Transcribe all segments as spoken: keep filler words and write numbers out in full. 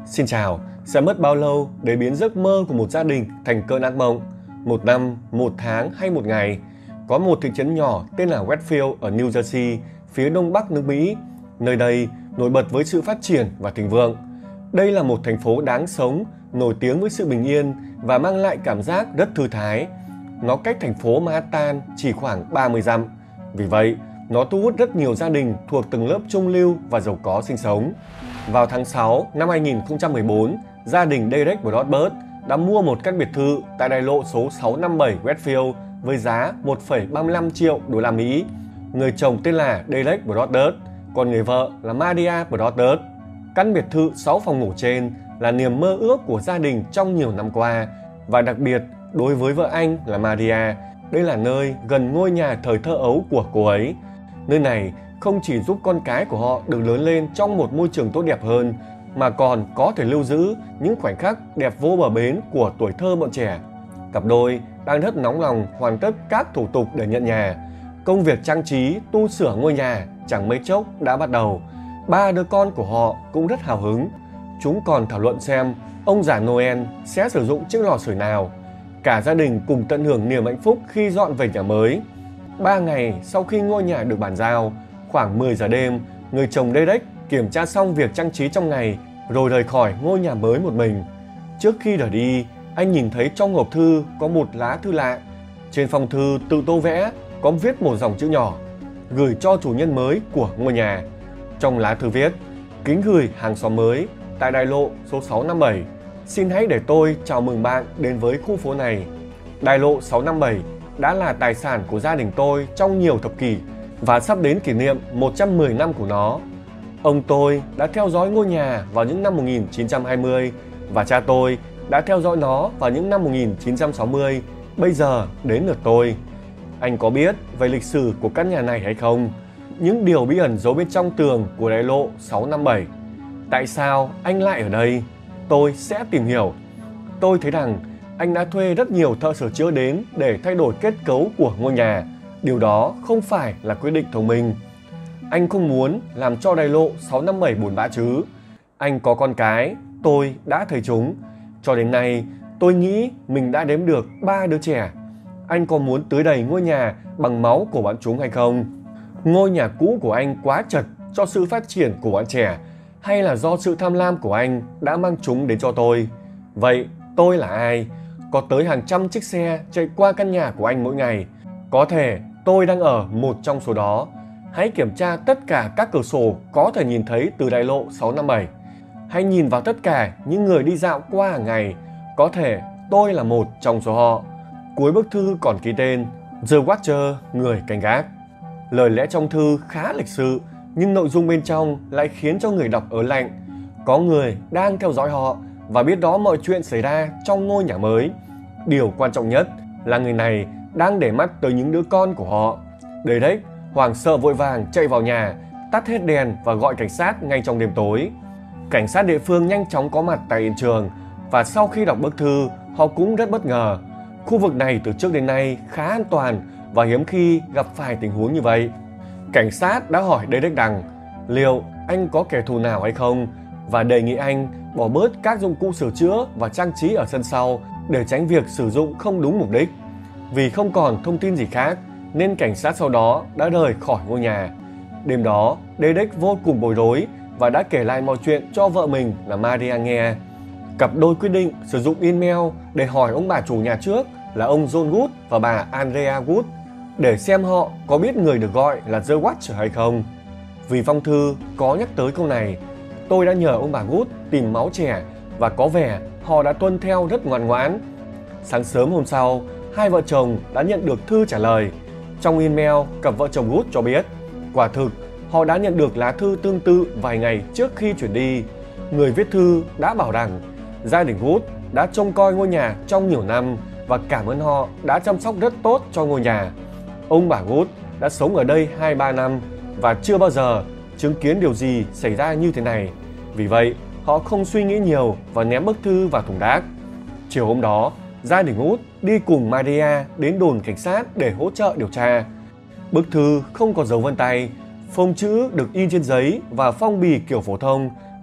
Xin chào, sẽ mất bao lâu để biến giấc mơ của một gia đình thành cơn ác mộng? Một năm, một tháng hay một ngày? Có một thị trấn nhỏ tên là Westfield ở New Jersey, phía đông bắc nước Mỹ. Nơi đây nổi bật với sự phát triển và thịnh vượng. Đây là một thành phố đáng sống, nổi tiếng với sự bình yên và mang lại cảm giác rất thư thái. Nó cách thành phố Manhattan chỉ khoảng ba mươi dặm. Vì vậy, nó thu hút rất nhiều gia đình thuộc tầng lớp trung lưu và giàu có sinh sống. Vào tháng sáu năm hai nghìn không trăm mười bốn, gia đình Derek Broadbent đã mua một căn biệt thự tại đại lộ số sáu năm bảy Westfield với giá một phẩy ba mươi lăm triệu đô la Mỹ. Người chồng tên là Derek Broadbent, còn người vợ là Maria Broadbent. Căn biệt thự sáu phòng ngủ trên là niềm mơ ước của gia đình trong nhiều năm qua, và đặc biệt đối với vợ anh là Maria, đây là nơi gần ngôi nhà thời thơ ấu của cô ấy. Nơi này không chỉ giúp con cái của họ được lớn lên trong một môi trường tốt đẹp hơn, mà còn có thể lưu giữ những khoảnh khắc đẹp vô bờ bến của tuổi thơ bọn trẻ. Cặp đôi đang rất nóng lòng hoàn tất các thủ tục để nhận nhà. Công việc trang trí, tu sửa ngôi nhà chẳng mấy chốc đã bắt đầu. Ba đứa con của họ cũng rất hào hứng. Chúng còn thảo luận xem ông già Noel sẽ sử dụng chiếc lò sưởi nào. Cả gia đình cùng tận hưởng niềm hạnh phúc khi dọn về nhà mới. Ba ngày sau khi ngôi nhà được bàn giao, khoảng mười giờ đêm, người chồng Derek kiểm tra xong việc trang trí trong ngày rồi rời khỏi ngôi nhà mới một mình. Trước khi rời đi, anh nhìn thấy trong hộp thư có một lá thư lạ. Trên phong thư tự tô vẽ có viết một dòng chữ nhỏ: gửi cho chủ nhân mới của ngôi nhà. Trong lá thư viết: kính gửi hàng xóm mới tại đại lộ số sáu năm bảy. Xin hãy để tôi chào mừng bạn đến với khu phố này. Đại lộ sáu năm bảy đã là tài sản của gia đình tôi trong nhiều thập kỷ và sắp đến kỷ niệm một trăm mười năm của nó. Ông tôi đã theo dõi ngôi nhà vào những năm một nghìn chín trăm hai mươi và cha tôi đã theo dõi nó vào những năm một nghìn chín trăm sáu mươi. Bây giờ đến lượt tôi. Anh có biết về lịch sử của căn nhà này hay không? Những điều bí ẩn giấu bên trong tường của đại lộ sáu năm bảy. Tại sao anh lại ở đây? Tôi sẽ tìm hiểu. Tôi thấy rằng anh đã thuê rất nhiều thợ sửa chữa đến để thay đổi kết cấu của ngôi nhà. Điều đó không phải là quyết định thông minh. Anh không muốn làm cho đại lộ sáu năm bảy buồn bã chứ. Anh có con cái, tôi đã thấy chúng. Cho đến nay, tôi nghĩ mình đã đếm được ba đứa trẻ. Anh có muốn tưới đầy ngôi nhà bằng máu của bọn chúng hay không? Ngôi nhà cũ của anh quá chật cho sự phát triển của bọn trẻ, hay là do sự tham lam của anh đã mang chúng đến cho tôi? Vậy tôi là ai? Có tới hàng trăm chiếc xe chạy qua căn nhà của anh mỗi ngày. Có thể tôi đang ở một trong số đó. Hãy kiểm tra tất cả các cửa sổ có thể nhìn thấy từ đại lộ sáu năm bảy. Hãy nhìn vào tất cả những người đi dạo qua hàng ngày. Có thể tôi là một trong số họ. Cuối bức thư còn ký tên The Watcher, người canh gác. Lời lẽ trong thư khá lịch sự, nhưng nội dung bên trong lại khiến cho người đọc ớn lạnh. Có người đang theo dõi họ và biết đó mọi chuyện xảy ra trong ngôi nhà mới. Điều quan trọng nhất là người này đang để mắt tới những đứa con của họ. Derek hoảng sợ vội vàng chạy vào nhà, tắt hết đèn và gọi cảnh sát ngay trong đêm tối. Cảnh sát địa phương nhanh chóng có mặt tại hiện trường, và sau khi đọc bức thư, họ cũng rất bất ngờ. Khu vực này từ trước đến nay khá an toàn và hiếm khi gặp phải tình huống như vậy. Cảnh sát đã hỏi Derek rằng liệu anh có kẻ thù nào hay không, và đề nghị anh bỏ bớt các dụng cụ sửa chữa và trang trí ở sân sau để tránh việc sử dụng không đúng mục đích. Vì không còn thông tin gì khác nên cảnh sát sau đó đã rời khỏi ngôi nhà. Đêm đó, Derek vô cùng bối rối và đã kể lại mọi chuyện cho vợ mình là Maria nghe. Cặp đôi quyết định sử dụng email để hỏi ông bà chủ nhà trước là ông John Wood và bà Andrea Wood để xem họ có biết người được gọi là The Watcher hay không. Vì phong thư có nhắc tới câu này, tôi đã nhờ ông bà Wood tìm máu trẻ và có vẻ họ đã tuân theo rất ngoan ngoãn. Sáng sớm hôm sau, hai vợ chồng đã nhận được thư trả lời. Trong email, cặp vợ chồng Wood cho biết quả thực họ đã nhận được lá thư tương tự vài ngày trước khi chuyển đi. Người viết thư đã bảo rằng gia đình Wood đã trông coi ngôi nhà trong nhiều năm và cảm ơn họ đã chăm sóc rất tốt cho ngôi nhà. Ông bà Wood đã sống ở đây hai ba năm và chưa bao giờ chứng kiến điều gì xảy ra như thế này. Vì vậy, họ không suy nghĩ nhiều và ném bức thư vào thùng rác. Chiều hôm đó, gia đình Wood đi cùng Maria đến đồn cảnh sát để hỗ trợ điều tra. Bức thư không có dấu vân tay, phông chữ được in trên giấy và phong bì kiểu phổ thông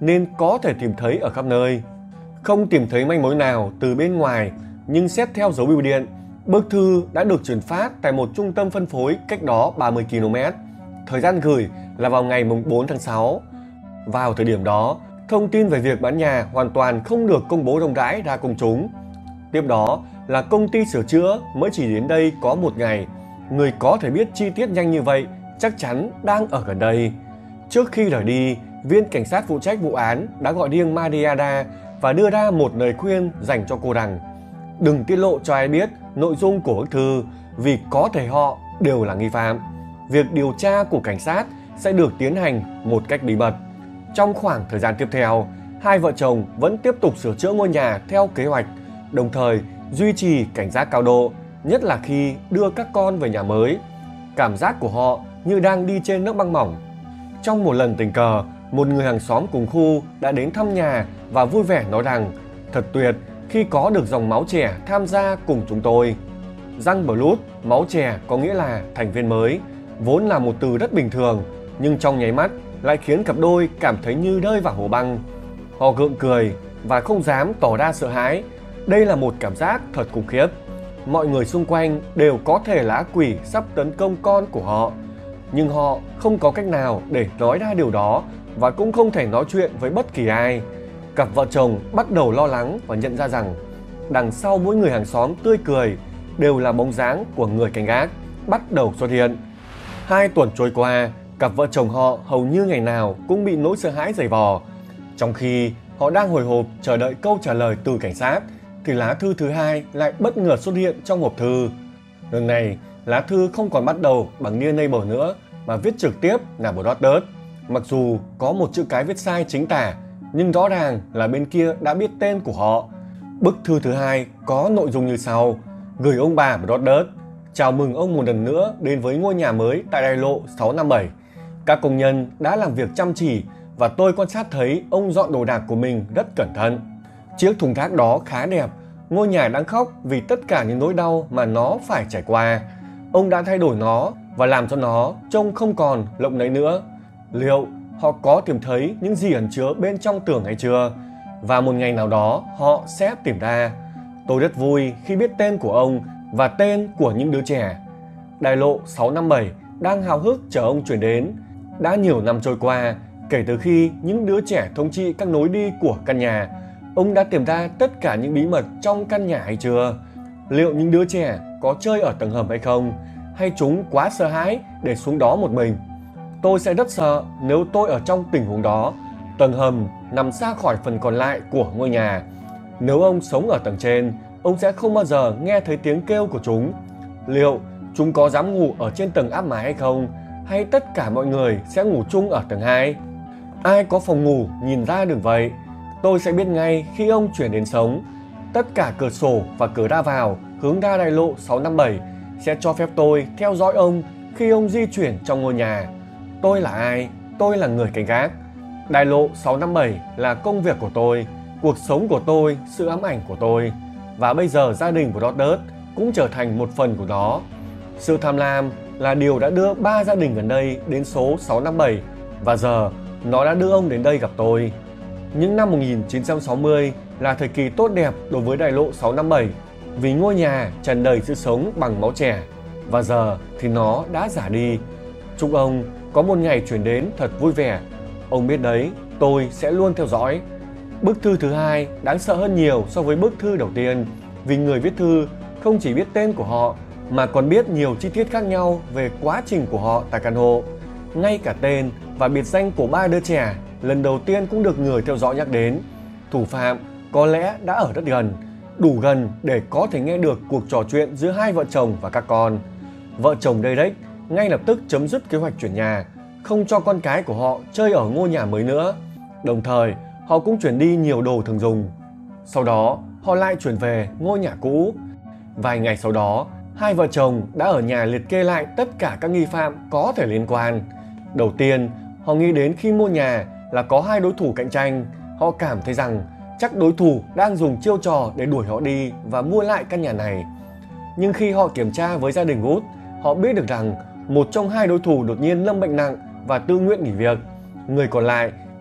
nên có thể tìm thấy ở khắp nơi. Không tìm thấy manh mối nào từ bên ngoài, nhưng xét theo dấu bưu điện, bức thư đã được chuyển phát tại một trung tâm phân phối cách đó ba mươi ki lô mét. Thời gian gửi là vào ngày bốn tháng sáu. Vào thời điểm đó, thông tin về việc bán nhà hoàn toàn không được công bố rộng rãi ra công chúng. Tiếp đó là công ty sửa chữa mới chỉ đến đây có một ngày. Người có thể biết chi tiết nhanh như vậy chắc chắn đang ở gần đây. Trước khi rời đi, viên cảnh sát phụ trách vụ án đã gọi riêng Mariana và đưa ra một lời khuyên dành cho cô rằng đừng tiết lộ cho ai biết nội dung của bức thư vì có thể họ đều là nghi phạm. Việc điều tra của cảnh sát sẽ được tiến hành một cách bí mật. Trong khoảng thời gian tiếp theo, hai vợ chồng vẫn tiếp tục sửa chữa ngôi nhà theo kế hoạch, đồng thời duy trì cảnh giác cao độ, nhất là khi đưa các con về nhà mới. Cảm giác của họ như đang đi trên lớp băng mỏng. Trong một lần tình cờ, một người hàng xóm cùng khu đã đến thăm nhà và vui vẻ nói rằng thật tuyệt khi có được dòng máu trẻ tham gia cùng chúng tôi. Young Blood, máu trẻ có nghĩa là thành viên mới, vốn là một từ rất bình thường, nhưng trong nháy mắt lại khiến cặp đôi cảm thấy như rơi vào hồ băng. Họ gượng cười và không dám tỏ ra sợ hãi. Đây là một cảm giác thật khủng khiếp. Mọi người xung quanh đều có thể là ác quỷ sắp tấn công con của họ, nhưng họ không có cách nào để nói ra điều đó và cũng không thể nói chuyện với bất kỳ ai. Cặp vợ chồng bắt đầu lo lắng và nhận ra rằng đằng sau mỗi người hàng xóm tươi cười đều là bóng dáng của người canh gác bắt đầu xuất hiện. Hai tuần trôi qua, cặp vợ chồng họ hầu như ngày nào cũng bị nỗi sợ hãi giày vò. Trong khi họ đang hồi hộp chờ đợi câu trả lời từ cảnh sát, thì lá thư thứ hai lại bất ngờ xuất hiện trong hộp thư. Lần này, lá thư không còn bắt đầu bằng Dear Neighbor nữa, mà viết trực tiếp là Brothers. Mặc dù có một chữ cái viết sai chính tả, nhưng rõ ràng là bên kia đã biết tên của họ. Bức thư thứ hai có nội dung như sau: gửi ông bà Brothers, chào mừng ông một lần nữa đến với ngôi nhà mới tại đại lộ sáu năm bảy. Các công nhân đã làm việc chăm chỉ và tôi quan sát thấy ông dọn đồ đạc của mình rất cẩn thận. Chiếc thùng rác đó khá đẹp, ngôi nhà đang khóc vì tất cả những nỗi đau mà nó phải trải qua. Ông đã thay đổi nó và làm cho nó trông không còn lộng lẫy nữa. Liệu họ có tìm thấy những gì ẩn chứa bên trong tường hay chưa? Và một ngày nào đó họ sẽ tìm ra. Tôi rất vui khi biết tên của ông và tên của những đứa trẻ. Đại lộ sáu năm bảy đang háo hức chờ ông chuyển đến. Đã nhiều năm trôi qua kể từ khi những đứa trẻ thống trị các lối đi của căn nhà. Ông đã tìm ra tất cả những bí mật trong căn nhà hay chưa? Liệu những đứa trẻ có chơi ở tầng hầm hay không? Hay chúng quá sợ hãi để xuống đó một mình? Tôi sẽ rất sợ nếu tôi ở trong tình huống đó. Tầng hầm nằm xa khỏi phần còn lại của ngôi nhà. Nếu ông sống ở tầng trên, ông sẽ không bao giờ nghe thấy tiếng kêu của chúng. Liệu chúng có dám ngủ ở trên tầng áp mái hay không? Hay tất cả mọi người sẽ ngủ chung ở tầng hai? Ai có phòng ngủ nhìn ra được vậy? Tôi sẽ biết ngay khi ông chuyển đến sống. Tất cả cửa sổ và cửa ra vào hướng ra đại lộ sáu năm bảy sẽ cho phép tôi theo dõi ông khi ông di chuyển trong ngôi nhà. Tôi là ai? Tôi là người canh gác. Đại lộ sáu năm bảy là công việc của tôi, cuộc sống của tôi, sự ám ảnh của tôi. Và bây giờ gia đình của Brothers cũng trở thành một phần của nó. Sự tham lam là điều đã đưa ba gia đình gần đây đến số sáu năm bảy và giờ nó đã đưa ông đến đây gặp tôi. Những năm một nghìn chín trăm sáu mươi là thời kỳ tốt đẹp đối với đại lộ sáu năm bảy vì ngôi nhà tràn đầy sự sống bằng máu trẻ và giờ thì nó đã già đi. Chúc ông có một ngày chuyển đến thật vui vẻ. Ông biết đấy, tôi sẽ luôn theo dõi. Bức thư thứ hai đáng sợ hơn nhiều so với bức thư đầu tiên vì người viết thư không chỉ biết tên của họ mà còn biết nhiều chi tiết khác nhau về quá trình của họ tại căn hộ. Ngay cả tên và biệt danh của ba đứa trẻ lần đầu tiên cũng được người theo dõi nhắc đến. Thủ phạm có lẽ đã ở rất gần, đủ gần để có thể nghe được cuộc trò chuyện giữa hai vợ chồng và các con. Vợ chồng Derek ngay lập tức chấm dứt kế hoạch chuyển nhà, không cho con cái của họ chơi ở ngôi nhà mới nữa. Đồng thời, họ cũng chuyển đi nhiều đồ thường dùng. Sau đó, họ lại chuyển về ngôi nhà cũ. Vài ngày sau đó, hai vợ chồng đã ở nhà liệt kê lại tất cả các nghi phạm có thể liên quan. Đầu tiên, họ nghĩ đến khi mua nhà là có hai đối thủ cạnh tranh. Họ cảm thấy rằng chắc đối thủ đang dùng chiêu trò để đuổi họ đi và mua lại căn nhà này. Nhưng khi họ kiểm tra với gia đình Wood, họ biết được rằng một trong hai đối thủ đột nhiên lâm bệnh nặng và tự nguyện nghỉ việc. Người còn lại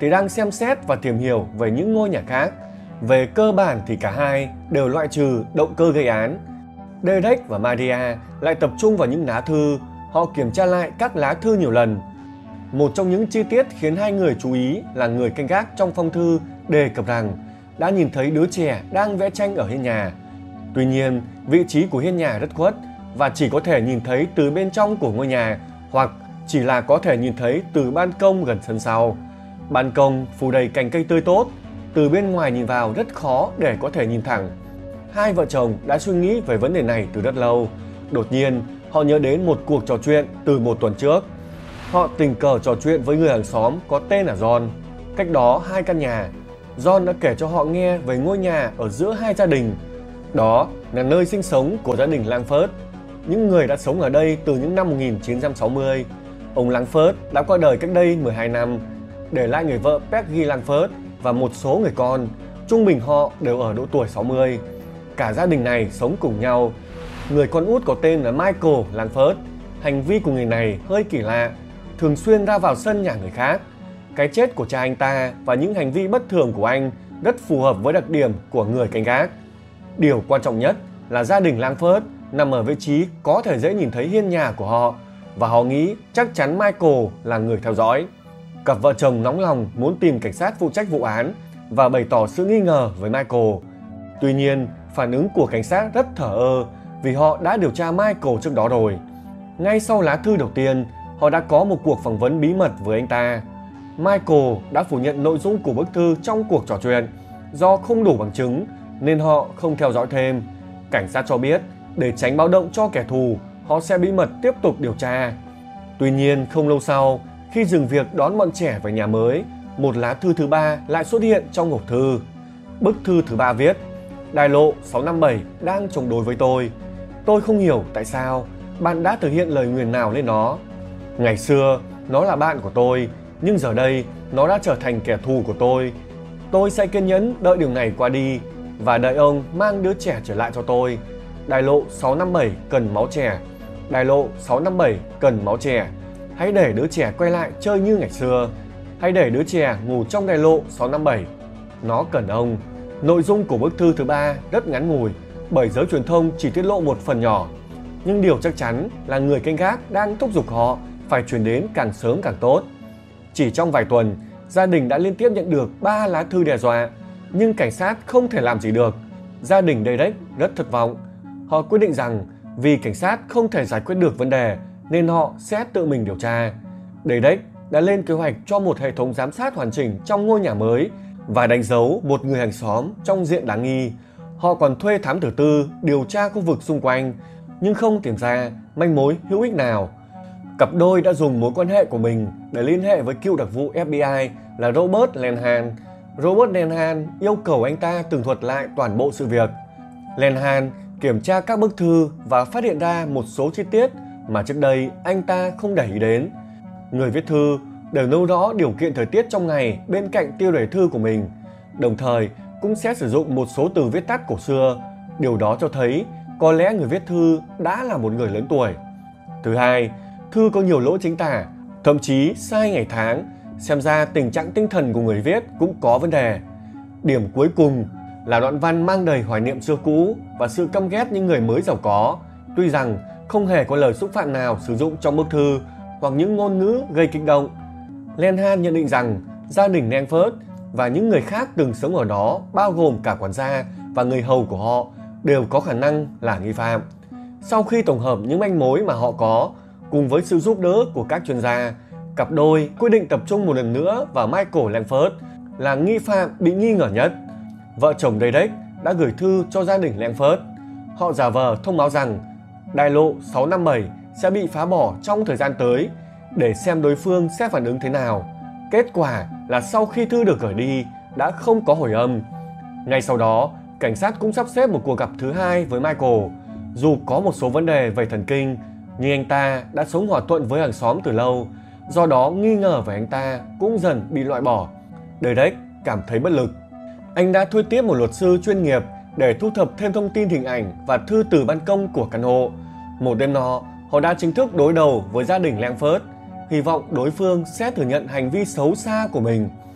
thì đang xem xét và tìm hiểu về những ngôi nhà khác. Về cơ bản thì cả hai đều loại trừ động cơ gây án. Derek và Maria lại tập trung vào những lá thư. Họ kiểm tra lại các lá thư nhiều lần. Một trong những chi tiết khiến hai người chú ý là người canh gác trong phong thư đề cập rằng đã nhìn thấy đứa trẻ đang vẽ tranh ở hiên nhà. Tuy nhiên, vị trí của hiên nhà rất khuất và chỉ có thể nhìn thấy từ bên trong của ngôi nhà, hoặc chỉ là có thể nhìn thấy từ ban công gần sân sau. Ban công phủ đầy cành cây tươi tốt, từ bên ngoài nhìn vào rất khó để có thể nhìn thẳng. Hai vợ chồng đã suy nghĩ về vấn đề này từ rất lâu. Đột nhiên, họ nhớ đến một cuộc trò chuyện từ một tuần trước. Họ tình cờ trò chuyện với người hàng xóm có tên là John. Cách đó hai căn nhà, John đã kể cho họ nghe về ngôi nhà ở giữa hai gia đình. Đó là nơi sinh sống của gia đình Langford, những người đã sống ở đây từ những năm một nghìn chín trăm sáu mươi. Ông Langford đã qua đời cách đây mười hai năm, để lại người vợ Peggy Langford và một số người con. Trung bình họ đều ở độ tuổi sáu mươi. Cả gia đình này sống cùng nhau. Người con út có tên là Michael Langford. Hành vi của người này hơi kỳ lạ, thường xuyên ra vào sân nhà người khác. Cái chết của cha anh ta và những hành vi bất thường của anh rất phù hợp với đặc điểm của người canh gác. Điều quan trọng nhất là gia đình Langford nằm ở vị trí có thể dễ nhìn thấy hiên nhà của họ, và họ nghĩ chắc chắn Michael là người theo dõi. Cặp vợ chồng nóng lòng muốn tìm cảnh sát phụ trách vụ án và bày tỏ sự nghi ngờ với Michael. Tuy nhiên, phản ứng của cảnh sát rất thờ ơ vì họ đã điều tra Michael trước đó rồi. Ngay sau lá thư đầu tiên, họ đã có một cuộc phỏng vấn bí mật với anh ta. Michael đã phủ nhận nội dung của bức thư trong cuộc trò chuyện. Do không đủ bằng chứng nên họ không theo dõi thêm. Cảnh sát cho biết để tránh báo động cho kẻ thù, họ sẽ bí mật tiếp tục điều tra. Tuy nhiên, không lâu sau, khi dừng việc đón bọn trẻ về nhà mới, một lá thư thứ ba lại xuất hiện trong hộp thư. Bức thư thứ ba viết: Đại lộ sáu năm bảy đang chống đối với tôi. Tôi không hiểu tại sao bạn đã thực hiện lời nguyền nào lên nó. Ngày xưa, nó là bạn của tôi, nhưng giờ đây nó đã trở thành kẻ thù của tôi. Tôi sẽ kiên nhẫn đợi điều này qua đi và đợi ông mang đứa trẻ trở lại cho tôi. Đại lộ sáu năm bảy cần máu trẻ. Đại lộ sáu năm bảy cần máu trẻ. Hãy để đứa trẻ quay lại chơi như ngày xưa. Hãy để đứa trẻ ngủ trong đại lộ sáu năm bảy. Nó cần ông. Nội dung của bức thư thứ ba rất ngắn ngủi, bởi giới truyền thông chỉ tiết lộ một phần nhỏ. Nhưng điều chắc chắn là người canh gác đang thúc giục họ phải chuyển đến càng sớm càng tốt. Chỉ trong vài tuần, gia đình đã liên tiếp nhận được ba lá thư đe dọa, nhưng cảnh sát không thể làm gì được. Gia đình Derek rất thất vọng. Họ quyết định rằng vì cảnh sát không thể giải quyết được vấn đề nên họ sẽ tự mình điều tra. Derek đã lên kế hoạch cho một hệ thống giám sát hoàn chỉnh trong ngôi nhà mới và đánh dấu một người hàng xóm trong diện đáng nghi. Họ còn thuê thám tử tư điều tra khu vực xung quanh, nhưng không tìm ra manh mối hữu ích nào. Cặp đôi đã dùng mối quan hệ của mình để liên hệ với cựu đặc vụ ép bê i là Robert Lenhan. Robert Lenhan yêu cầu anh ta tường thuật lại toàn bộ sự việc. Lenhan kiểm tra các bức thư và phát hiện ra một số chi tiết mà trước đây anh ta không để ý đến. Người viết thư đều nêu rõ điều kiện thời tiết trong ngày bên cạnh tiêu đề thư của mình, đồng thời cũng sẽ sử dụng một số từ viết tắt cổ xưa. Điều đó cho thấy có lẽ người viết thư đã là một người lớn tuổi. Thứ hai, thư có nhiều lỗi chính tả, thậm chí sai ngày tháng, xem ra tình trạng tinh thần của người viết cũng có vấn đề. Điểm cuối cùng là đoạn văn mang đầy hoài niệm xưa cũ và sự căm ghét những người mới giàu có, tuy rằng không hề có lời xúc phạm nào sử dụng trong bức thư hoặc những ngôn ngữ gây kích động. Lenhan nhận định rằng gia đình Langford và những người khác từng sống ở đó, bao gồm cả quản gia và người hầu của họ, đều có khả năng là nghi phạm. Sau khi tổng hợp những manh mối mà họ có, cùng với sự giúp đỡ của các chuyên gia, cặp đôi quyết định tập trung một lần nữa vào Michael Langford là nghi phạm bị nghi ngờ nhất. Vợ chồng Derek đã gửi thư cho gia đình Langford. Họ giả vờ thông báo rằng đại lộ sáu năm bảy sẽ bị phá bỏ trong thời gian tới để xem đối phương sẽ phản ứng thế nào. Kết quả là sau khi thư được gửi đi đã không có hồi âm. Ngay sau đó, cảnh sát cũng sắp xếp một cuộc gặp thứ hai với Michael. Dù có một số vấn đề về thần kinh, nhưng anh ta đã sống hòa thuận với hàng xóm từ lâu, do đó nghi ngờ về anh ta cũng dần bị loại bỏ. Derek cảm thấy bất lực. Anh đã thuê tiếp một luật sư chuyên nghiệp để thu thập thêm thông tin hình ảnh và thư từ ban công của căn hộ. Một đêm nọ, họ đã chính thức đối đầu với gia đình Langford, hy vọng đối phương sẽ thừa nhận hành vi xấu xa của mình.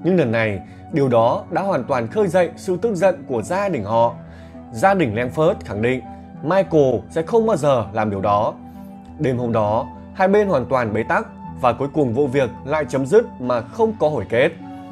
Nhưng lần này, điều đó đã hoàn toàn khơi dậy sự tức giận của gia đình họ. Gia đình Langford khẳng định Michael sẽ không bao giờ làm điều đó. Đêm hôm đó, hai bên hoàn toàn bế tắc và cuối cùng vụ việc lại chấm dứt mà không có hồi kết.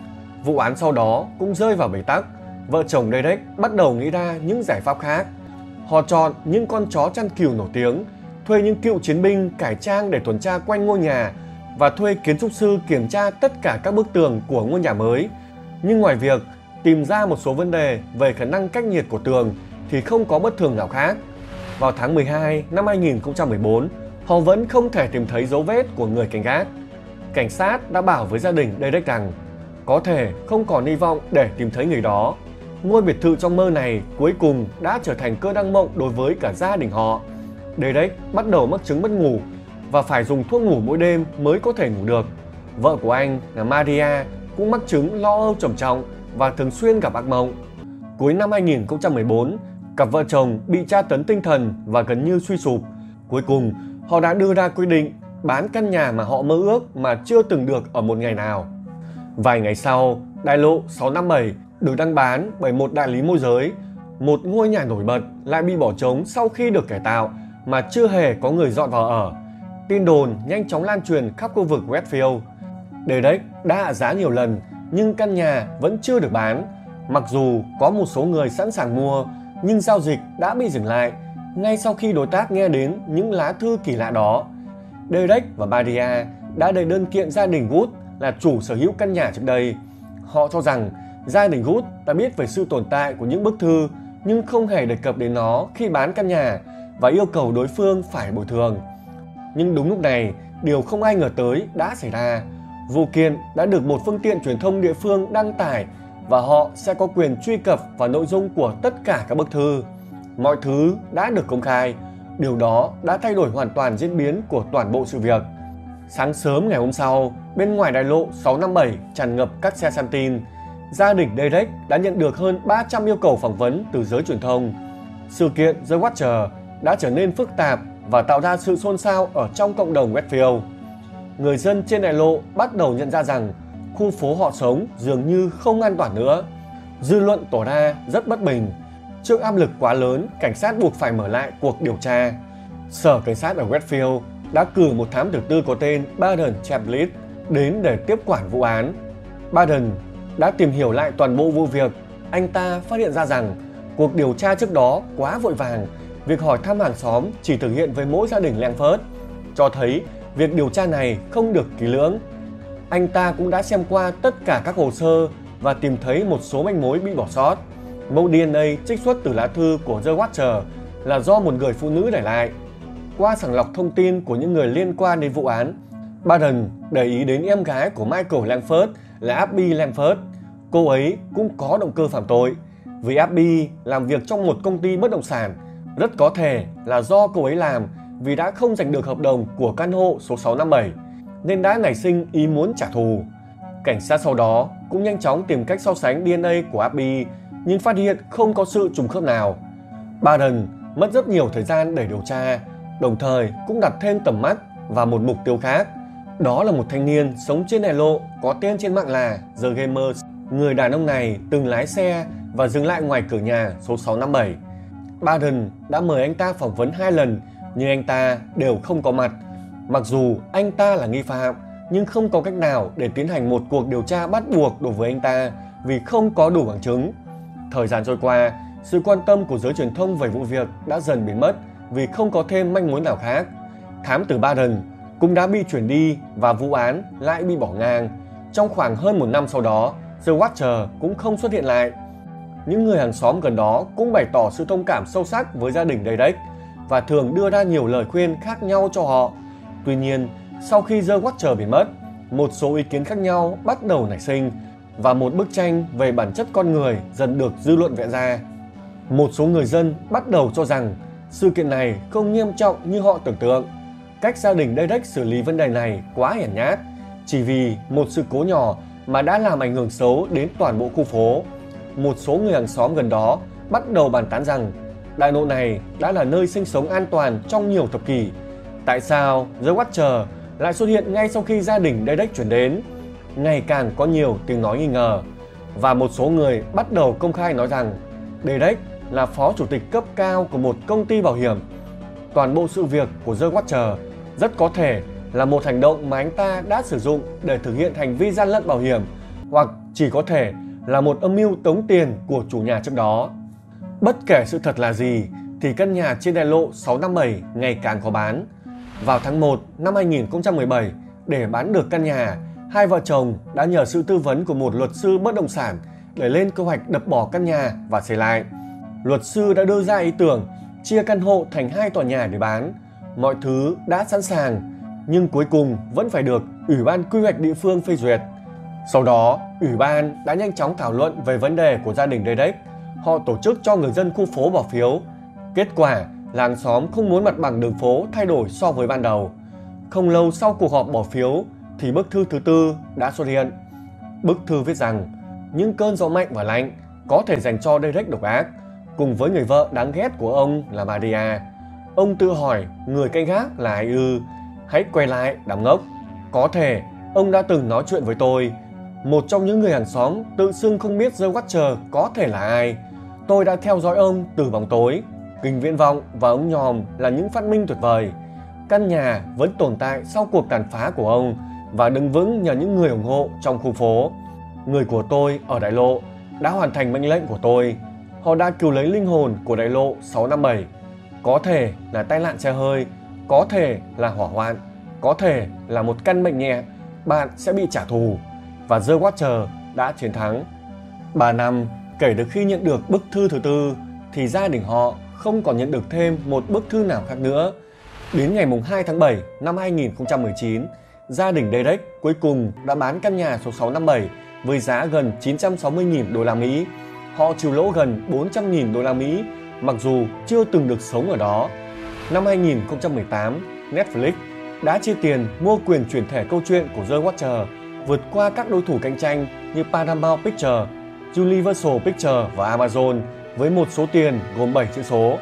Vụ án sau đó cũng rơi vào bế tắc. Vợ chồng Derek bắt đầu nghĩ ra những giải pháp khác. Họ chọn những con chó chăn cừu nổi tiếng, thuê những cựu chiến binh cải trang để tuần tra quanh ngôi nhà và thuê kiến trúc sư kiểm tra tất cả các bức tường của ngôi nhà mới. Nhưng ngoài việc tìm ra một số vấn đề về khả năng cách nhiệt của tường thì không có bất thường nào khác. Vào tháng mười hai năm hai nghìn không trăm mười bốn, họ vẫn không thể tìm thấy dấu vết của người canh gác. Cảnh sát đã bảo với gia đình Derek rằng có thể không còn hy vọng để tìm thấy người đó. Ngôi biệt thự trong mơ này cuối cùng đã trở thành cơn ác mộng đối với cả gia đình họ. Derek bắt đầu mắc chứng mất ngủ và phải dùng thuốc ngủ mỗi đêm mới có thể ngủ được. Vợ của anh là Maria cũng mắc chứng lo âu trầm trọng và thường xuyên gặp ác mộng. Cuối năm hai nghìn không trăm mười bốn, cặp vợ chồng bị tra tấn tinh thần và gần như suy sụp. Cuối cùng, họ đã đưa ra quyết định bán căn nhà mà họ mơ ước mà chưa từng được ở một ngày nào. Vài ngày sau, đại lộ sáu năm bảy được đăng bán bởi một đại lý môi giới. Một ngôi nhà nổi bật lại bị bỏ trống sau khi được cải tạo mà chưa hề có người dọn vào ở. Tin đồn nhanh chóng lan truyền khắp khu vực Westfield. Derek đã hạ giá nhiều lần nhưng căn nhà vẫn chưa được bán. Mặc dù có một số người sẵn sàng mua, nhưng giao dịch đã bị dừng lại ngay sau khi đối tác nghe đến những lá thư kỳ lạ đó. Derek và Maria đã đệ đơn kiện gia đình Wood là chủ sở hữu căn nhà trước đây. Họ cho rằng gia đình Wood đã biết về sự tồn tại của những bức thư nhưng không hề đề cập đến nó khi bán căn nhà và yêu cầu đối phương phải bồi thường. Nhưng đúng lúc này, điều không ai ngờ tới đã xảy ra. Vụ kiện đã được một phương tiện truyền thông địa phương đăng tải và họ sẽ có quyền truy cập vào nội dung của tất cả các bức thư. Mọi thứ đã được công khai. Điều đó đã thay đổi hoàn toàn diễn biến của toàn bộ sự việc. Sáng sớm ngày hôm sau, bên ngoài đại lộ sáu năm bảy tràn ngập các xe săn tin. Gia đình Derek đã nhận được hơn ba trăm yêu cầu phỏng vấn từ giới truyền thông. Sự kiện The Watcher đã trở nên phức tạp và tạo ra sự xôn xao ở trong cộng đồng Westfield. Người dân trên đại lộ bắt đầu nhận ra rằng khu phố họ sống dường như không an toàn nữa. Dư luận tỏ ra rất bất bình. Trước áp lực quá lớn, cảnh sát buộc phải mở lại cuộc điều tra. Sở cảnh sát ở Westfield đã cử một thám tử tư có tên Baden Chaplet đến để tiếp quản vụ án. Baden đã tìm hiểu lại toàn bộ vụ việc. Anh ta phát hiện ra rằng cuộc điều tra trước đó quá vội vàng. Việc hỏi thăm hàng xóm chỉ thực hiện với mỗi gia đình Langford, cho thấy việc điều tra này không được kỹ lưỡng. Anh ta cũng đã xem qua tất cả các hồ sơ và tìm thấy một số manh mối bị bỏ sót. Mẫu đê en a trích xuất từ lá thư của The Watcher là do một người phụ nữ để lại. Qua sàng lọc thông tin của những người liên quan đến vụ án, Baden để ý đến em gái của Michael Langford là Abby Langford. Cô ấy cũng có động cơ phạm tội. Vì Abby làm việc trong một công ty bất động sản, rất có thể là do cô ấy làm vì đã không giành được hợp đồng của căn hộ số sáu năm bảy, nên đã nảy sinh ý muốn trả thù. Cảnh sát sau đó cũng nhanh chóng tìm cách so sánh đê en a của Abby, nhưng phát hiện không có sự trùng khớp nào. Baden mất rất nhiều thời gian để điều tra, đồng thời cũng đặt thêm tầm mắt vào một mục tiêu khác. Đó là một thanh niên sống trên đại lộ có tên trên mạng là The Gamers. Người đàn ông này từng lái xe và dừng lại ngoài cửa nhà số sáu năm bảy. Baden đã mời anh ta phỏng vấn hai lần nhưng anh ta đều không có mặt. Mặc dù anh ta là nghi phạm nhưng không có cách nào để tiến hành một cuộc điều tra bắt buộc đối với anh ta vì không có đủ bằng chứng. Thời gian trôi qua, sự quan tâm của giới truyền thông về vụ việc đã dần biến mất vì không có thêm manh mối nào khác. Thám tử Baden cũng đã bị chuyển đi và vụ án lại bị bỏ ngang. Trong khoảng hơn một năm sau đó, The Watcher cũng không xuất hiện lại. Những người hàng xóm gần đó cũng bày tỏ sự thông cảm sâu sắc với gia đình Derek và thường đưa ra nhiều lời khuyên khác nhau cho họ. Tuy nhiên, sau khi The Watcher bị mất, một số ý kiến khác nhau bắt đầu nảy sinh và một bức tranh về bản chất con người dần được dư luận vẽ ra. Một số người dân bắt đầu cho rằng sự kiện này không nghiêm trọng như họ tưởng tượng. Cách gia đình Derek xử lý vấn đề này quá hèn nhát, chỉ vì một sự cố nhỏ mà đã làm ảnh hưởng xấu đến toàn bộ khu phố. Một số người hàng xóm gần đó bắt đầu bàn tán rằng đại lộ này đã là nơi sinh sống an toàn trong nhiều thập kỷ. Tại sao The Watcher lại xuất hiện ngay sau khi gia đình Derek chuyển đến? ngày càng có nhiều tiếng nói nghi ngờ. Và một số người bắt đầu công khai nói rằng Derek là phó chủ tịch cấp cao của một công ty bảo hiểm. Toàn bộ sự việc của The Watcher rất có thể là một hành động mà anh ta đã sử dụng để thực hiện hành vi gian lận bảo hiểm, hoặc chỉ có thể là một âm mưu tống tiền của chủ nhà trước đó. Bất kể sự thật là gì thì căn nhà trên đại lộ sáu năm bảy ngày càng có bán. Vào tháng một năm hai nghìn không trăm mười bảy, để bán được căn nhà, hai vợ chồng đã nhờ sự tư vấn của một luật sư bất động sản để lên kế hoạch đập bỏ căn nhà và xây lại. Luật sư đã đưa ra ý tưởng chia căn hộ thành hai tòa nhà để bán. Mọi thứ đã sẵn sàng, nhưng cuối cùng vẫn phải được Ủy ban Quy hoạch địa phương phê duyệt. Sau đó, Ủy ban đã nhanh chóng thảo luận về vấn đề của gia đình Derek. Họ tổ chức cho người dân khu phố bỏ phiếu. Kết quả, làng xóm không muốn mặt bằng đường phố thay đổi so với ban đầu. Không lâu sau cuộc họp bỏ phiếu thì bức thư thứ tư đã xuất hiện. Bức thư viết rằng những cơn gió mạnh và lạnh có thể dành cho Derek độc ác, cùng với người vợ đáng ghét của ông là Maria. Ông tự hỏi người canh gác là ai ư? Hãy quay lại, đám ngốc. Có thể ông đã từng nói chuyện với tôi. Một trong những người hàng xóm tự xưng không biết The Watcher có thể là ai. Tôi đã theo dõi ông từ bóng tối. Kính viễn vọng và ống nhòm là những phát minh tuyệt vời. Căn nhà vẫn tồn tại sau cuộc tàn phá của ông và đứng vững nhờ những người ủng hộ trong khu phố. Người của tôi ở đại lộ đã hoàn thành mệnh lệnh của tôi. Họ đã cứu lấy linh hồn của đại lộ sáu năm bảy. Có thể là tai nạn xe hơi, có thể là hỏa hoạn, có thể là một căn bệnh nhẹ. Bạn sẽ bị trả thù. Và The Watcher đã chiến thắng. Ba năm kể từ khi nhận được bức thư thứ tư thì gia đình họ không còn nhận được thêm một bức thư nào khác nữa. Đến ngày hai tháng bảy năm hai nghìn không trăm mười chín, gia đình Derek cuối cùng đã bán căn nhà số sáu năm bảy với giá gần chín trăm sáu mươi nghìn đô la Mỹ. Họ chịu lỗ gần bốn trăm nghìn đô la Mỹ, mặc dù chưa từng được sống ở đó. Năm hai nghìn không trăm mười tám, Netflix đã chi tiền mua quyền chuyển thể câu chuyện của The Watcher, vượt qua các đối thủ cạnh tranh như Paramount Pictures, Universal Pictures và Amazon với một số tiền gồm bảy chữ số.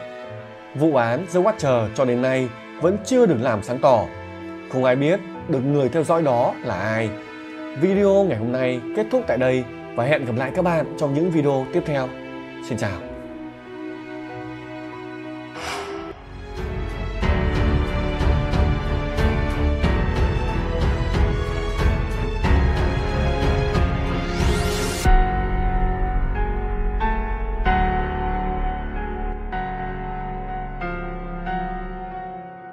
Vụ án The Watcher cho đến nay vẫn chưa được làm sáng tỏ. Không ai biết được người theo dõi đó là ai. Video ngày hôm nay kết thúc tại đây và hẹn gặp lại các bạn trong những video tiếp theo. Xin chào.